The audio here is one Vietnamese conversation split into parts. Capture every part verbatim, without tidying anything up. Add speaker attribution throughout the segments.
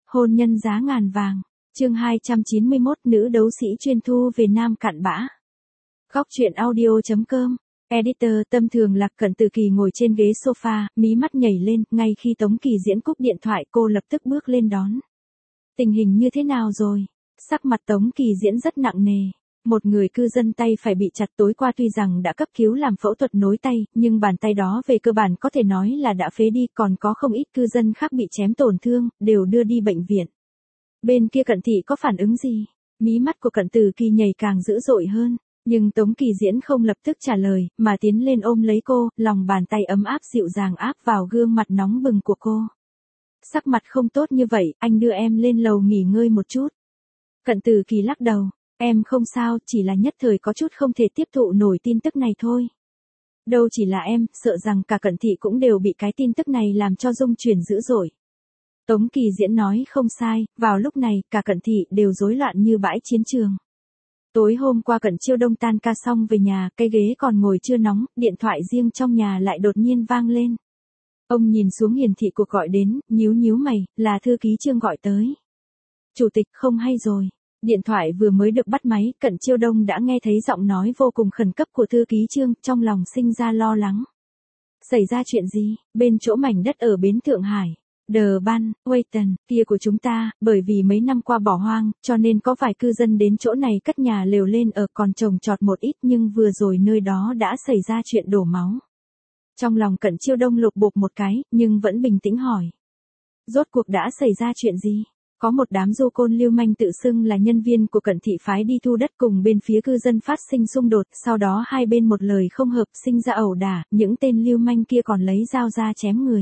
Speaker 1: Hôn nhân giá ngàn vàng. Chương hai trăm chín mươi mốt, nữ đấu sĩ chuyên thu về nam cặn bã. Góc truyện audio.com. Editor. Tâm thường Lạc Cận Từ Kỳ ngồi trên ghế sofa, mí mắt nhảy lên, ngay khi Tống Kỳ Diễn cúp điện thoại cô lập tức bước lên đón. Tình hình như thế nào rồi? Sắc mặt Tống Kỳ Diễn rất nặng nề. Một người cư dân tay phải bị chặt tối qua tuy rằng đã cấp cứu làm phẫu thuật nối tay, nhưng bàn tay đó về cơ bản có thể nói là đã phế đi, còn có không ít cư dân khác bị chém tổn thương, đều đưa đi bệnh viện. Bên kia Cận Thị có phản ứng gì? Mí mắt của Cận Từ Kỳ nhảy càng dữ dội hơn, nhưng Tống Kỳ Diễn không lập tức trả lời, mà tiến lên ôm lấy cô, lòng bàn tay ấm áp dịu dàng áp vào gương mặt nóng bừng của cô. Sắc mặt không tốt như vậy, anh đưa em lên lầu nghỉ ngơi một chút. Cận Từ Kỳ lắc đầu. Em không sao, chỉ là nhất thời có chút không thể tiếp thụ nổi tin tức này thôi. Đâu chỉ là em, sợ rằng cả Cận Thị cũng đều bị cái tin tức này làm cho rung chuyển dữ dội. Tống Kỳ Diễn nói không sai, vào lúc này, cả Cận Thị đều rối loạn như bãi chiến trường. Tối hôm qua Cận Chiêu Đông tan ca xong về nhà, cây ghế còn ngồi chưa nóng, điện thoại riêng trong nhà lại đột nhiên vang lên. Ông nhìn xuống hiển thị cuộc gọi đến, nhíu nhíu mày, là thư ký Trương gọi tới. Chủ tịch, không hay rồi. Điện thoại vừa mới được bắt máy, Cận Chiêu Đông đã nghe thấy giọng nói vô cùng khẩn cấp của thư ký Trương, trong lòng sinh ra lo lắng. Xảy ra chuyện gì? Bên chỗ mảnh đất ở bến Thượng Hải, Đờ Ban, Waiton, kia của chúng ta, bởi vì mấy năm qua bỏ hoang, cho nên có vài cư dân đến chỗ này cất nhà lều lên ở, còn trồng trọt một ít, nhưng vừa rồi nơi đó đã xảy ra chuyện đổ máu. Trong lòng Cận Chiêu Đông lục bục một cái, nhưng vẫn bình tĩnh hỏi. Rốt cuộc đã xảy ra chuyện gì? Có một đám du côn lưu manh tự xưng là nhân viên của Cận Thị phái đi thu đất cùng bên phía cư dân phát sinh xung đột, sau đó hai bên một lời không hợp sinh ra ẩu đả, những tên lưu manh kia còn lấy dao ra chém người.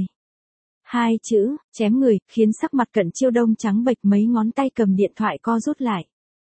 Speaker 1: Hai chữ, chém người, khiến sắc mặt Cận Chiêu Đông trắng bệch, mấy ngón tay cầm điện thoại co rút lại.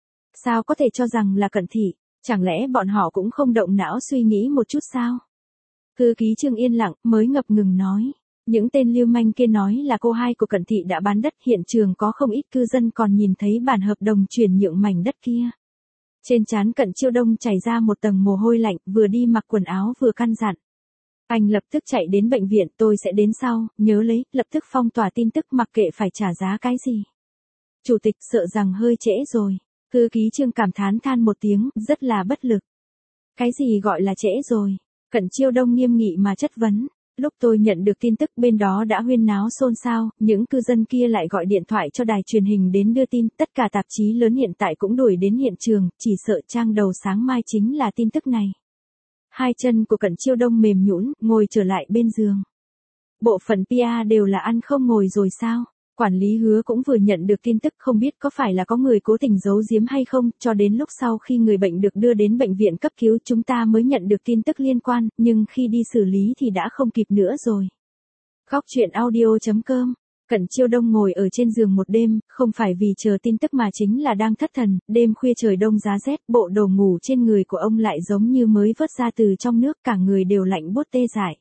Speaker 1: Sao có thể cho rằng là Cận Thị, chẳng lẽ bọn họ cũng không động não suy nghĩ một chút sao? Thư ký Trương yên lặng, mới ngập ngừng nói. Những tên lưu manh kia nói là cô hai của Cận Thị đã bán đất, hiện trường có không ít cư dân còn nhìn thấy bản hợp đồng chuyển nhượng mảnh đất kia. Trên trán Cận Chiêu Đông chảy ra một tầng mồ hôi lạnh, vừa đi mặc quần áo vừa căn dặn. Anh lập tức chạy đến bệnh viện, tôi sẽ đến sau, nhớ lấy, lập tức phong tỏa tin tức mặc kệ phải trả giá cái gì. Chủ tịch, sợ rằng hơi trễ rồi. Thư ký Trương cảm thán than một tiếng, rất là bất lực. Cái gì gọi là trễ rồi? Cận Chiêu Đông nghiêm nghị mà chất vấn. Lúc tôi nhận được tin tức bên đó đã huyên náo xôn xao, những cư dân kia lại gọi điện thoại cho đài truyền hình đến đưa tin, tất cả tạp chí lớn hiện tại cũng đuổi đến hiện trường, chỉ sợ trang đầu sáng mai chính là tin tức này. Hai chân của Cận Chiêu Đông mềm nhũn, ngồi trở lại bên giường. Bộ phận pê e đều là ăn không ngồi rồi sao? Quản lý Hứa cũng vừa nhận được tin tức, không biết có phải là có người cố tình giấu giếm hay không, cho đến lúc sau khi người bệnh được đưa đến bệnh viện cấp cứu chúng ta mới nhận được tin tức liên quan, nhưng khi đi xử lý thì đã không kịp nữa rồi. Góc truyện audio.com. Cận Chiêu Đông ngồi ở trên giường một đêm, không phải vì chờ tin tức mà chính là đang thất thần, đêm khuya trời đông giá rét, bộ đồ ngủ trên người của ông lại giống như mới vớt ra từ trong nước, cả người đều lạnh buốt tê dại.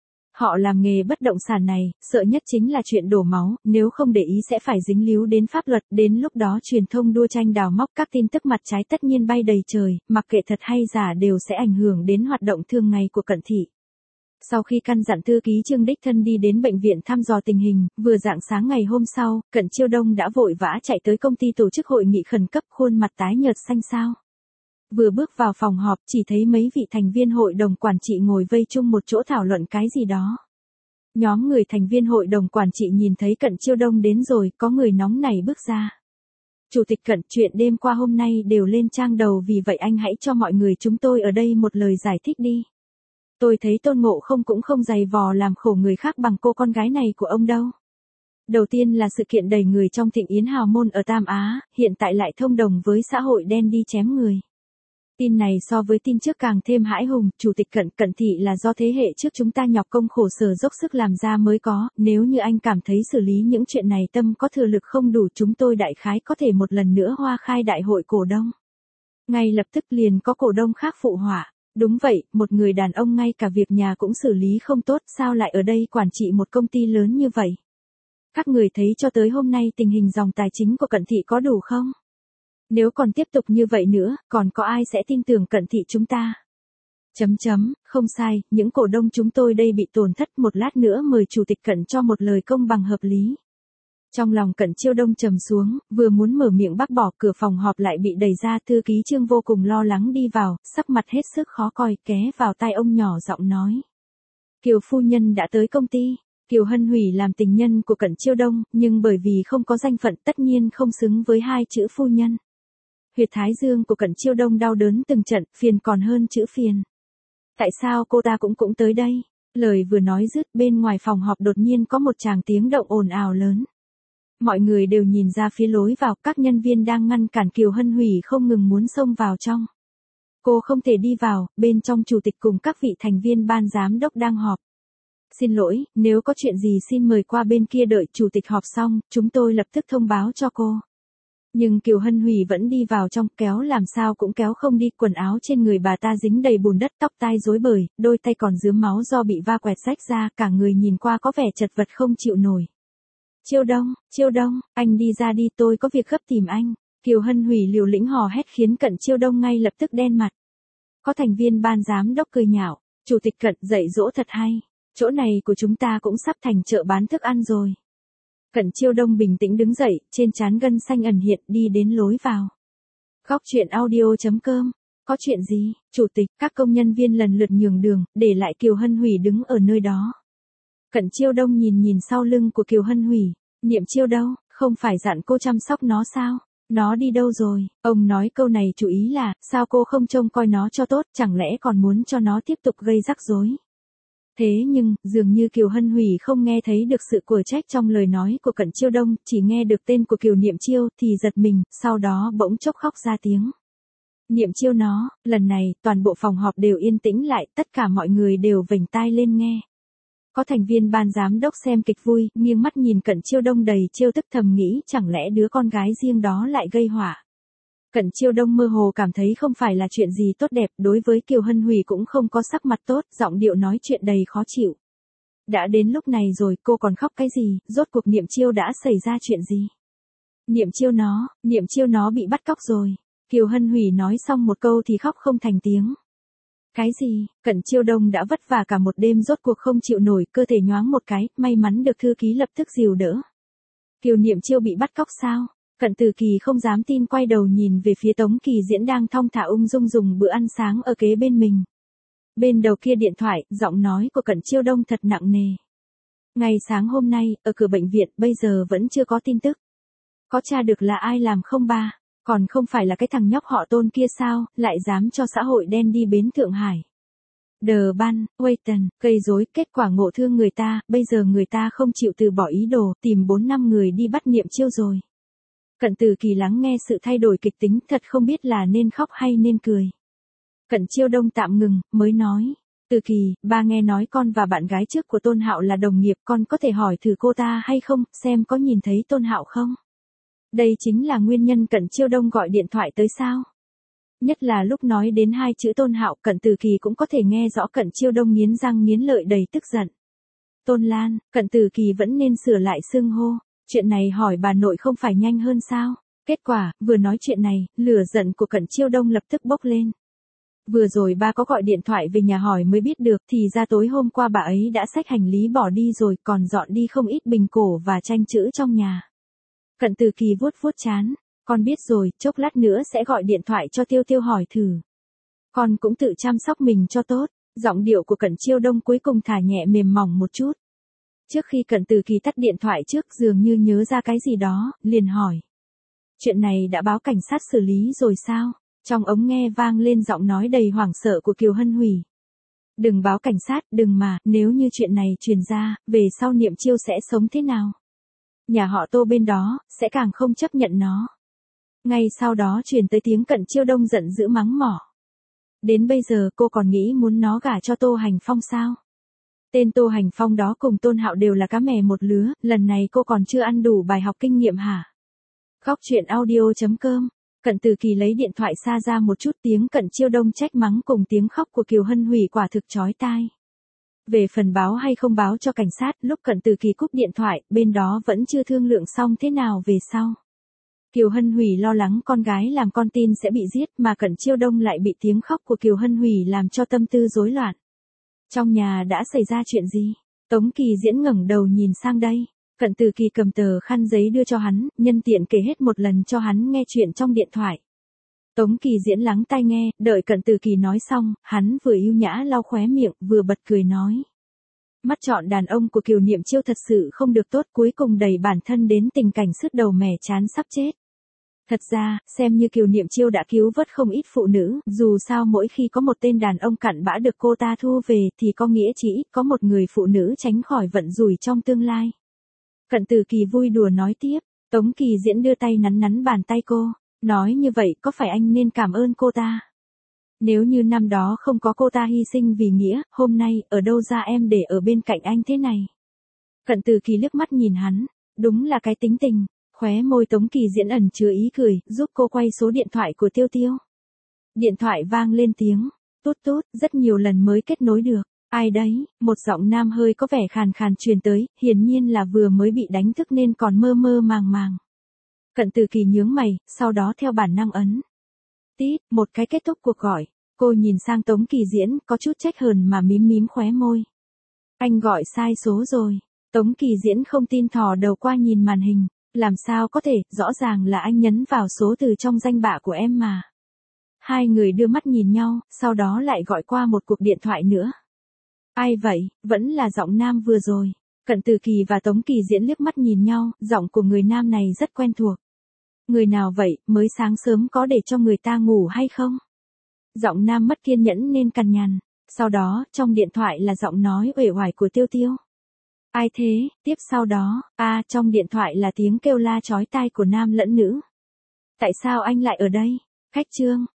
Speaker 1: Họ làm nghề bất động sản này, sợ nhất chính là chuyện đổ máu, nếu không để ý sẽ phải dính líu đến pháp luật, đến lúc đó truyền thông đua tranh đào móc các tin tức mặt trái tất nhiên bay đầy trời, mặc kệ thật hay giả đều sẽ ảnh hưởng đến hoạt động thường ngày của Cận Thị. Sau khi căn dặn thư ký Trương đích thân đi đến bệnh viện thăm dò tình hình, vừa rạng sáng ngày hôm sau, Cận Chiêu Đông đã vội vã chạy tới công ty tổ chức hội nghị khẩn cấp, khuôn mặt tái nhợt xanh xao. Vừa bước vào phòng họp chỉ thấy mấy vị thành viên hội đồng quản trị ngồi vây chung một chỗ thảo luận cái gì đó. Nhóm người thành viên hội đồng quản trị nhìn thấy Cận Chiêu Đông đến rồi, có người nóng nảy bước ra. Chủ tịch Cận, chuyện đêm qua hôm nay đều lên trang đầu, vì vậy anh hãy cho mọi người chúng tôi ở đây một lời giải thích đi. Tôi thấy Tôn Ngộ Không cũng không dày vò làm khổ người khác bằng cô con gái này của ông đâu. Đầu tiên là sự kiện đẩy người trong Thịnh Yến hào môn ở Tam Á, hiện tại lại thông đồng với xã hội đen đi chém người. Tin này so với tin trước càng thêm hãi hùng, Chủ tịch Cận, Cận Thị là do thế hệ trước chúng ta nhọc công khổ sở dốc sức làm ra mới có, nếu như anh cảm thấy xử lý những chuyện này tâm có thừa lực không đủ, chúng tôi đại khái có thể một lần nữa hoa khai đại hội cổ đông. Ngay lập tức liền có cổ đông khác phụ họa. Đúng vậy, một người đàn ông ngay cả việc nhà cũng xử lý không tốt, sao lại ở đây quản trị một công ty lớn như vậy? Các người thấy cho tới hôm nay tình hình dòng tài chính của Cận Thị có đủ không? Nếu còn tiếp tục như vậy nữa, còn có ai sẽ tin tưởng Cận Thị chúng ta? Chấm chấm, không sai, những cổ đông chúng tôi đây bị tổn thất, một lát nữa mời Chủ tịch Cận cho một lời công bằng hợp lý. Trong lòng Cận Chiêu Đông trầm xuống, vừa muốn mở miệng bác bỏ, cửa phòng họp lại bị đẩy ra, thư ký Trương vô cùng lo lắng đi vào, sắc mặt hết sức khó coi, ké vào tai ông nhỏ giọng nói. Kiều phu nhân đã tới công ty. Kiều Hân Hủy làm tình nhân của Cận Chiêu Đông, nhưng bởi vì không có danh phận tất nhiên không xứng với hai chữ phu nhân. Huyệt thái dương của Cận Chiêu Đông đau đớn từng trận, phiền còn hơn chữ phiền. Tại sao cô ta cũng cũng tới đây? Lời vừa nói dứt, bên ngoài phòng họp đột nhiên có một tràng tiếng động ồn ào lớn. Mọi người đều nhìn ra phía lối vào, các nhân viên đang ngăn cản Kiều Hân Hủy không ngừng muốn xông vào trong. Cô không thể đi vào, bên trong chủ tịch cùng các vị thành viên ban giám đốc đang họp. Xin lỗi, nếu có chuyện gì xin mời qua bên kia đợi chủ tịch họp xong, chúng tôi lập tức thông báo cho cô. Nhưng Kiều Hân Hủy vẫn đi vào trong, kéo làm sao cũng kéo không đi, quần áo trên người bà ta dính đầy bùn đất, tóc tai rối bời, đôi tay còn rướm máu do bị va quẹt rách ra, cả người nhìn qua có vẻ chật vật không chịu nổi. Chiêu Đông, Chiêu Đông, anh đi ra đi, tôi có việc gấp tìm anh. Kiều Hân Hủy liều lĩnh hò hét khiến Cận Chiêu Đông ngay lập tức đen mặt. Có thành viên ban giám đốc cười nhạo, chủ tịch Cận dạy dỗ thật hay, chỗ này của chúng ta cũng sắp thành chợ bán thức ăn rồi. Cận Chiêu Đông bình tĩnh đứng dậy, trên trán gân xanh ẩn hiện, đi đến lối vào. Góc truyện audio chấm com. Có chuyện gì? Chủ tịch, các công nhân viên lần lượt nhường đường, để lại Kiều Hân Hủy đứng ở nơi đó. Cận Chiêu Đông nhìn nhìn sau lưng của Kiều Hân Hủy, Niệm Chiêu đâu, không phải dặn cô chăm sóc nó sao? Nó đi đâu rồi? Ông nói câu này chủ ý là, sao cô không trông coi nó cho tốt, chẳng lẽ còn muốn cho nó tiếp tục gây rắc rối? Thế nhưng, dường như Kiều Hân Hủy không nghe thấy được sự của trách trong lời nói của Cận Chiêu Đông, chỉ nghe được tên của Kiều Niệm Chiêu thì giật mình, sau đó bỗng chốc khóc ra tiếng. Niệm Chiêu nó, lần này, toàn bộ phòng họp đều yên tĩnh lại, tất cả mọi người đều vểnh tai lên nghe. Có thành viên ban giám đốc xem kịch vui, nghiêng mắt nhìn Cận Chiêu Đông đầy trêu tức, thầm nghĩ chẳng lẽ đứa con gái riêng đó lại gây họa. Cận Chiêu Đông mơ hồ cảm thấy không phải là chuyện gì tốt đẹp, đối với Kiều Hân Hủy cũng không có sắc mặt tốt, giọng điệu nói chuyện đầy khó chịu. Đã đến lúc này rồi, cô còn khóc cái gì, rốt cuộc Niệm Chiêu đã xảy ra chuyện gì? Niệm Chiêu nó, Niệm Chiêu nó bị bắt cóc rồi. Kiều Hân Hủy nói xong một câu thì khóc không thành tiếng. Cái gì? Cận Chiêu Đông đã vất vả cả một đêm rốt cuộc không chịu nổi, cơ thể nhoáng một cái, may mắn được thư ký lập tức dìu đỡ. Kiều Niệm Chiêu bị bắt cóc sao? Cận Từ Kỳ không dám tin, quay đầu nhìn về phía Tống Kỳ Diễn đang thong thả ung dung dùng bữa ăn sáng ở kế bên mình. Bên đầu kia điện thoại, giọng nói của Cận Chiêu Đông thật nặng nề. Ngày sáng hôm nay, ở cửa bệnh viện, bây giờ vẫn chưa có tin tức. Có tra được là ai làm không ba? Còn không phải là cái thằng nhóc họ Tôn kia sao, lại dám cho xã hội đen đi bến Thượng Hải. Đờ Ban, Waiton, gây rối, kết quả ngộ thương người ta, bây giờ người ta không chịu từ bỏ ý đồ, tìm bốn năm người đi bắt Niệm Chiêu rồi. Cận Từ Kỳ lắng nghe sự thay đổi kịch tính, thật không biết là nên khóc hay nên cười. Cận Chiêu Đông tạm ngừng, mới nói. Từ Kỳ, ba nghe nói con và bạn gái trước của Tôn Hạo là đồng nghiệp, con có thể hỏi thử cô ta hay không, xem có nhìn thấy Tôn Hạo không? Đây chính là nguyên nhân Cận Chiêu Đông gọi điện thoại tới sao? Nhất là lúc nói đến hai chữ Tôn Hạo, Cận Từ Kỳ cũng có thể nghe rõ Cận Chiêu Đông nghiến răng nghiến lợi đầy tức giận. Tôn Lan, Cận Từ Kỳ vẫn nên sửa lại xưng hô. Chuyện này hỏi bà nội không phải nhanh hơn sao? Kết quả, vừa nói chuyện này, lửa giận của Cận Chiêu Đông lập tức bốc lên. Vừa rồi ba có gọi điện thoại về nhà hỏi mới biết được, thì ra tối hôm qua bà ấy đã xách hành lý bỏ đi rồi, còn dọn đi không ít bình cổ và tranh chữ trong nhà. Cận Từ Kỳ vuốt vuốt trán, con biết rồi, chốc lát nữa sẽ gọi điện thoại cho Tiêu Tiêu hỏi thử. Con cũng tự chăm sóc mình cho tốt. Giọng điệu của Cận Chiêu Đông cuối cùng thả nhẹ mềm mỏng một chút. Trước khi Cận Từ Kỳ tắt điện thoại trước, dường như nhớ ra cái gì đó, liền hỏi. Chuyện này đã báo cảnh sát xử lý rồi sao? Trong ống nghe vang lên giọng nói đầy hoảng sợ của Kiều Hân Hủy. Đừng báo cảnh sát, đừng mà, nếu như chuyện này truyền ra, về sau Niệm Chiêu sẽ sống thế nào? Nhà họ Tô bên đó, sẽ càng không chấp nhận nó. Ngay sau đó truyền tới tiếng Cận Chiêu Đông giận dữ mắng mỏ. Đến bây giờ cô còn nghĩ muốn nó gả cho Tô Hành Phong sao? Tên Tô Hành Phong đó cùng Tôn Hạo đều là cá mè một lứa, lần này cô còn chưa ăn đủ bài học kinh nghiệm hả? Góc truyện audio chấm com. Cận Từ Kỳ lấy điện thoại xa ra một chút, tiếng Cận Chiêu Đông trách mắng cùng tiếng khóc của Kiều Hân Hủy quả thực chói tai. Về phần báo hay không báo cho cảnh sát, lúc Cận Từ Kỳ cúp điện thoại, bên đó vẫn chưa thương lượng xong thế nào về sau. Kiều Hân Hủy lo lắng con gái làm con tin sẽ bị giết, mà Cận Chiêu Đông lại bị tiếng khóc của Kiều Hân Hủy làm cho tâm tư rối loạn. Trong nhà đã xảy ra chuyện gì? Tống Kỳ Diễn ngẩng đầu nhìn sang đây. Cận Từ Kỳ cầm tờ khăn giấy đưa cho hắn, nhân tiện kể hết một lần cho hắn nghe chuyện trong điện thoại. Tống Kỳ Diễn lắng tai nghe, đợi Cận Từ Kỳ nói xong, hắn vừa ưu nhã lau khóe miệng, vừa bật cười nói. Mắt chọn đàn ông của Kiều Niệm Chiêu thật sự không được tốt, cuối cùng đẩy bản thân đến tình cảnh sứt đầu mẻ chán sắp chết. Thật ra, xem như Kiều Niệm Chiêu đã cứu vớt không ít phụ nữ, dù sao mỗi khi có một tên đàn ông cặn bã được cô ta thu về thì có nghĩa chỉ có một người phụ nữ tránh khỏi vận rủi trong tương lai. Cận Từ Kỳ vui đùa nói tiếp, Tống Kỳ Diễn đưa tay nắn nắn bàn tay cô, nói như vậy có phải anh nên cảm ơn cô ta? Nếu như năm đó không có cô ta hy sinh vì nghĩa, hôm nay ở đâu ra em để ở bên cạnh anh thế này? Cận Từ Kỳ liếc mắt nhìn hắn, đúng là cái tính tình. Khóe môi Tống Kỳ Diễn ẩn chứa ý cười, giúp cô quay số điện thoại của Tiêu Tiêu. Điện thoại vang lên tiếng, tút tút, rất nhiều lần mới kết nối được. Ai đấy, một giọng nam hơi có vẻ khàn khàn truyền tới, hiển nhiên là vừa mới bị đánh thức nên còn mơ mơ màng màng. Cận Từ Kỳ nhướng mày, sau đó theo bản năng ấn. Tít, một cái kết thúc cuộc gọi, cô nhìn sang Tống Kỳ Diễn, có chút trách hờn mà mím mím khóe môi. Anh gọi sai số rồi. Tống Kỳ Diễn không tin thò đầu qua nhìn màn hình. Làm sao có thể, rõ ràng là anh nhấn vào số từ trong danh bạ của em mà. Hai người đưa mắt nhìn nhau, sau đó lại gọi qua một cuộc điện thoại nữa. Ai vậy, vẫn là giọng nam vừa rồi. Cận Từ Kỳ và Tống Kỳ Diễn liếc mắt nhìn nhau, giọng của người nam này rất quen thuộc. Người nào vậy, mới sáng sớm có để cho người ta ngủ hay không? Giọng nam mất kiên nhẫn nên cằn nhằn. Sau đó, trong điện thoại là giọng nói uể oải của Tiêu Tiêu. Ai thế, tiếp sau đó, a à, trong điện thoại là tiếng kêu la chói tai của nam lẫn nữ. Tại sao anh lại ở đây? Khách Trương,